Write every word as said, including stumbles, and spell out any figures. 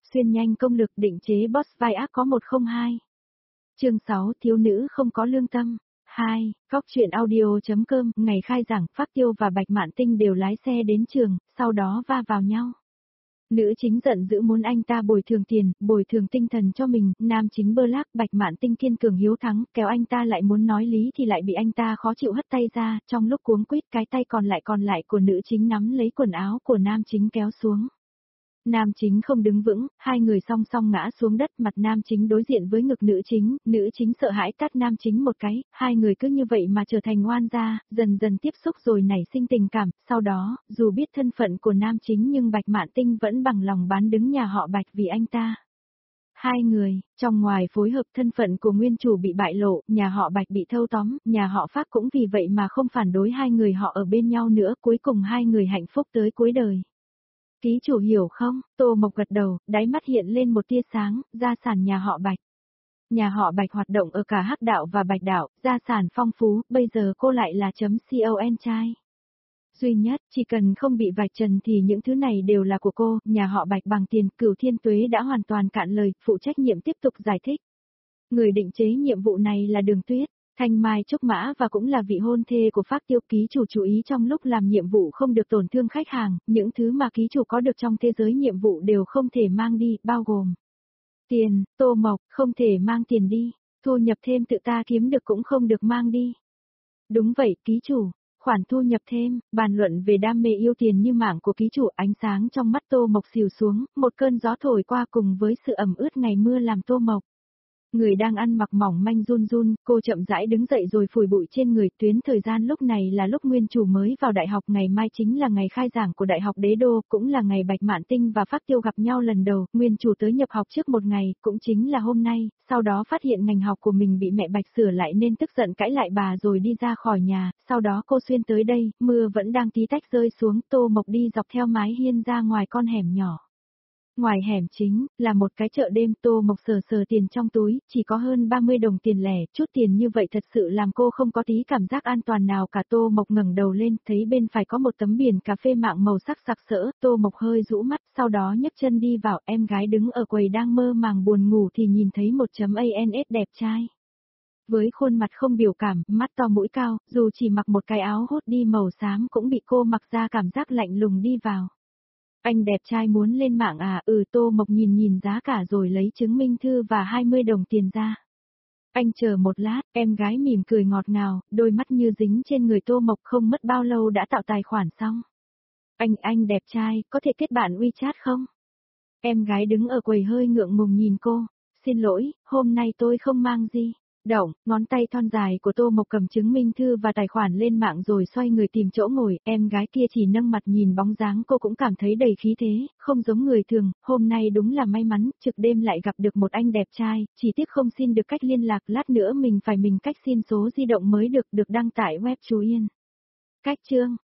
Xuyên nhanh công lực định chế boss vai ác có một không hai. Chương sáu thiếu nữ không có lương tâm. hai. Góc truyện audio.com. Ngày khai giảng, Phác Tiêu và Bạch Mạn Tinh đều lái xe đến trường, sau đó va vào nhau. Nữ chính giận dữ muốn anh ta bồi thường tiền, bồi thường tinh thần cho mình, nam chính bơ lác, Bạch Mạn Tinh kiên cường hiếu thắng, kéo anh ta lại muốn nói lý thì lại bị anh ta khó chịu hất tay ra, trong lúc cuống quýt cái tay còn lại còn lại của nữ chính nắm lấy quần áo của nam chính kéo xuống. Nam chính không đứng vững, hai người song song ngã xuống đất, mặt nam chính đối diện với ngực nữ chính, nữ chính sợ hãi tát nam chính một cái, hai người cứ như vậy mà trở thành oan gia, dần dần tiếp xúc rồi nảy sinh tình cảm, sau đó, dù biết thân phận của nam chính nhưng Bạch Mạn Tinh vẫn bằng lòng bán đứng nhà họ Bạch vì anh ta. Hai người, trong ngoài phối hợp thân phận của nguyên chủ bị bại lộ, nhà họ Bạch bị thâu tóm, nhà họ Phác cũng vì vậy mà không phản đối hai người họ ở bên nhau nữa, cuối cùng hai người hạnh phúc tới cuối đời. Ký chủ hiểu không? Tô Mộc gật đầu, đáy mắt hiện lên một tia sáng, gia sản nhà họ Bạch. Nhà họ Bạch hoạt động ở cả Hắc đạo và Bạch đạo, gia sản phong phú, bây giờ cô lại là chấm con trai. Duy nhất, chỉ cần không bị vạch trần thì những thứ này đều là của cô, nhà họ Bạch bằng tiền, Cửu Thiên Tuế đã hoàn toàn cạn lời, phụ trách nhiệm tiếp tục giải thích. Người định chế nhiệm vụ này là Đường Tuyết. Thanh Mai Trúc Mã và cũng là vị hôn thê của Phác Tiêu. Ký chủ chú ý trong lúc làm nhiệm vụ không được tổn thương khách hàng, những thứ mà ký chủ có được trong thế giới nhiệm vụ đều không thể mang đi, bao gồm tiền. Tô Mộc, không thể mang tiền đi, thu nhập thêm tự ta kiếm được cũng không được mang đi. Đúng vậy, ký chủ, khoản thu nhập thêm, bàn luận về đam mê yêu tiền như mạng của ký chủ. Ánh sáng trong mắt Tô Mộc xìu xuống, một cơn gió thổi qua cùng với sự ẩm ướt ngày mưa làm Tô Mộc. Người đang ăn mặc mỏng manh run run, cô chậm rãi đứng dậy rồi phủi bụi trên người. Tuyến thời gian lúc này là lúc nguyên chủ mới vào đại học, ngày mai chính là ngày khai giảng của Đại học Đế Đô, cũng là ngày Bạch Mạn Tinh và Phác Tiêu gặp nhau lần đầu. Nguyên chủ tới nhập học trước một ngày, cũng chính là hôm nay, sau đó phát hiện ngành học của mình bị mẹ Bạch sửa lại nên tức giận cãi lại bà rồi đi ra khỏi nhà. Sau đó cô xuyên tới đây, mưa vẫn đang tí tách rơi xuống. Tô Mộc đi dọc theo mái hiên ra ngoài con hẻm nhỏ. Ngoài hẻm chính, là một cái chợ đêm. Tô Mộc sờ sờ tiền trong túi, chỉ có hơn ba mươi đồng tiền lẻ, chút tiền như vậy thật sự làm cô không có tí cảm giác an toàn nào cả. Tô Mộc ngẩng đầu lên, thấy bên phải có một tấm biển cà phê mạng màu sắc sặc sỡ, Tô Mộc hơi rũ mắt, sau đó nhấc chân đi vào. Em gái đứng ở quầy đang mơ màng buồn ngủ thì nhìn thấy một chấm ans đẹp trai. Với khuôn mặt không biểu cảm, mắt to mũi cao, dù chỉ mặc một cái áo hốt đi màu xám cũng bị cô mặc ra cảm giác lạnh lùng đi vào. Anh đẹp trai muốn lên mạng à? Ừ. Tô Mộc nhìn nhìn giá cả rồi lấy chứng minh thư và hai mươi đồng tiền ra. Anh chờ một lát, em gái mỉm cười ngọt ngào, đôi mắt như dính trên người Tô Mộc, không mất bao lâu đã tạo tài khoản xong. Anh, anh đẹp trai, có thể kết bạn WeChat không? Em gái đứng ở quầy hơi ngượng ngùng nhìn cô. Xin lỗi, hôm nay tôi không mang gì. Động, ngón tay thon dài của Tô Mộc cầm chứng minh thư và tài khoản lên mạng rồi xoay người tìm chỗ ngồi. Em gái kia chỉ nâng mặt nhìn bóng dáng cô cũng cảm thấy đầy khí thế, không giống người thường. Hôm nay đúng là may mắn, trực đêm lại gặp được một anh đẹp trai, chỉ tiếc không xin được cách liên lạc, lát nữa mình phải mình cách xin số di động mới được, được đăng tải web Chú Yên. Cách chương